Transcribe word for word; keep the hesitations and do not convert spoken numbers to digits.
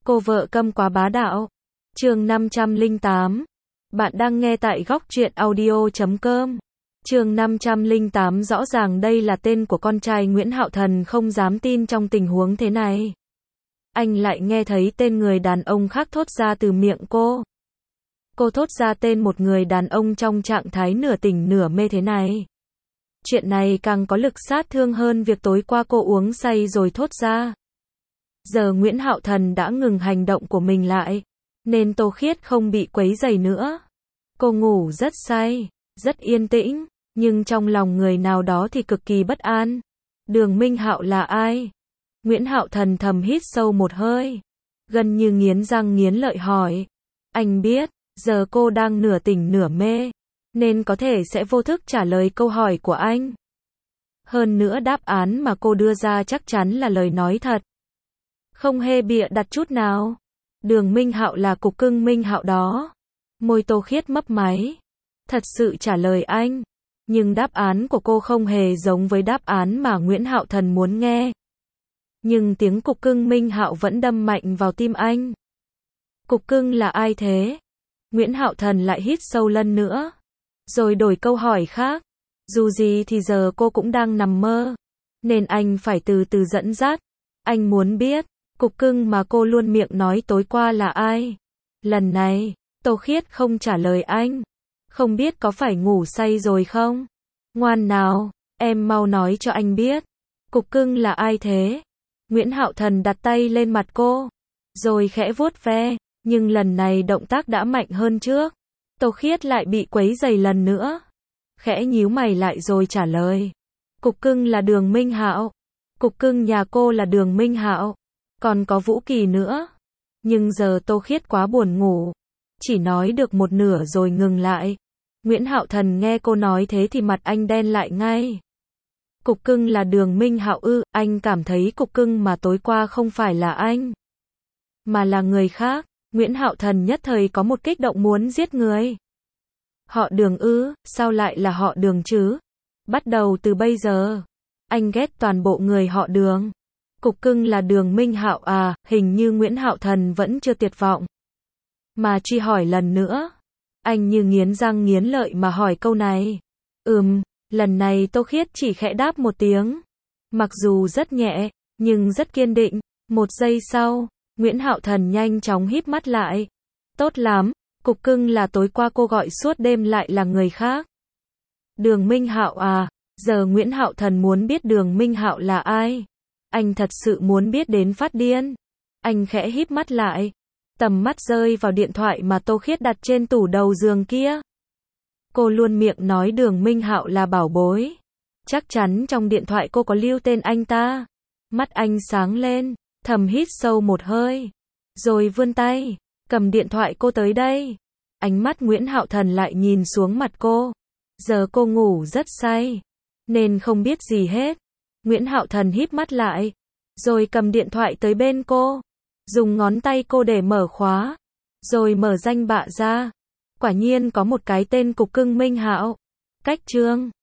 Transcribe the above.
Cô vợ câm quá bá đạo. Chương năm trăm lẻ tám. Bạn đang nghe tại góc truyện audio chấm com. Chương năm trăm lẻ tám. Rõ ràng đây là tên của con trai Nguyễn Hạo Thần, không dám tin trong tình huống thế này. Anh lại nghe thấy tên người đàn ông khác thốt ra từ miệng cô. Cô thốt ra tên một người đàn ông trong trạng thái nửa tỉnh nửa mê thế này. Chuyện này càng có lực sát thương hơn việc tối qua cô uống say rồi thốt ra. Giờ Nguyễn Hạo Thần đã ngừng hành động của mình lại, nên Tô Khiết không bị quấy rầy nữa. Cô ngủ rất say, rất yên tĩnh, nhưng trong lòng người nào đó thì cực kỳ bất an. Đường Minh Hạo là ai? Nguyễn Hạo Thần thầm hít sâu một hơi, gần như nghiến răng nghiến lợi hỏi. Anh biết, giờ cô đang nửa tỉnh nửa mê, nên có thể sẽ vô thức trả lời câu hỏi của anh. Hơn nữa đáp án mà cô đưa ra chắc chắn là lời nói thật, không hề bịa đặt chút nào. Đường Minh Hạo là cục cưng Minh Hạo đó. Môi Tô Khiết mấp máy, thật sự trả lời anh. Nhưng đáp án của cô không hề giống với đáp án mà Nguyễn Hạo Thần muốn nghe. Nhưng tiếng cục cưng Minh Hạo vẫn đâm mạnh vào tim anh. Cục cưng là ai thế? Nguyễn Hạo Thần lại hít sâu lần nữa, rồi đổi câu hỏi khác. Dù gì thì giờ cô cũng đang nằm mơ, nên anh phải từ từ dẫn dắt. Anh muốn biết, cục cưng mà cô luôn miệng nói tối qua là ai? Lần này, Tô Khiết không trả lời anh. Không biết có phải ngủ say rồi không? Ngoan nào, em mau nói cho anh biết. Cục cưng là ai thế? Nguyễn Hạo Thần đặt tay lên mặt cô, rồi khẽ vuốt ve, nhưng lần này động tác đã mạnh hơn trước. Tô Khiết lại bị quấy rầy lần nữa, khẽ nhíu mày lại rồi trả lời. Cục cưng là Đường Minh Hạo. Cục cưng nhà cô là Đường Minh Hạo, còn có Vũ Kỳ nữa. Nhưng giờ Tô Khiết quá buồn ngủ, chỉ nói được một nửa rồi ngừng lại. Nguyễn Hạo Thần nghe cô nói thế thì mặt anh đen lại ngay. Cục cưng là Đường Minh Hạo ư? Anh cảm thấy cục cưng mà tối qua không phải là anh, mà là người khác. Nguyễn Hạo Thần nhất thời có một kích động muốn giết người. Họ Đường ư? Sao lại là họ Đường chứ? Bắt đầu từ bây giờ, anh ghét toàn bộ người họ Đường. Cục cưng là Đường Minh Hạo à? Hình như Nguyễn Hạo Thần vẫn chưa tuyệt vọng, mà truy hỏi lần nữa. Anh như nghiến răng nghiến lợi mà hỏi câu này. Ừm, lần này Tô Khiết chỉ khẽ đáp một tiếng, mặc dù rất nhẹ, nhưng rất kiên định. Một giây sau, Nguyễn Hạo Thần nhanh chóng híp mắt lại. Tốt lắm, cục cưng là tối qua cô gọi suốt đêm lại là người khác. Đường Minh Hạo à? Giờ Nguyễn Hạo Thần muốn biết Đường Minh Hạo là ai. Anh thật sự muốn biết đến phát điên. Anh khẽ híp mắt lại, tầm mắt rơi vào điện thoại mà Tô Khiết đặt trên tủ đầu giường kia. Cô luôn miệng nói Đường Minh Hạo là bảo bối. Chắc chắn trong điện thoại cô có lưu tên anh ta. Mắt anh sáng lên, thầm hít sâu một hơi, rồi vươn tay, cầm điện thoại cô tới đây. Ánh mắt Nguyễn Hạo Thần lại nhìn xuống mặt cô. Giờ cô ngủ rất say, nên không biết gì hết. Nguyễn Hạo Thần híp mắt lại, rồi cầm điện thoại tới bên cô, dùng ngón tay cô để mở khóa, rồi mở danh bạ ra. Quả nhiên có một cái tên cục cưng Minh Hạo. Cách chương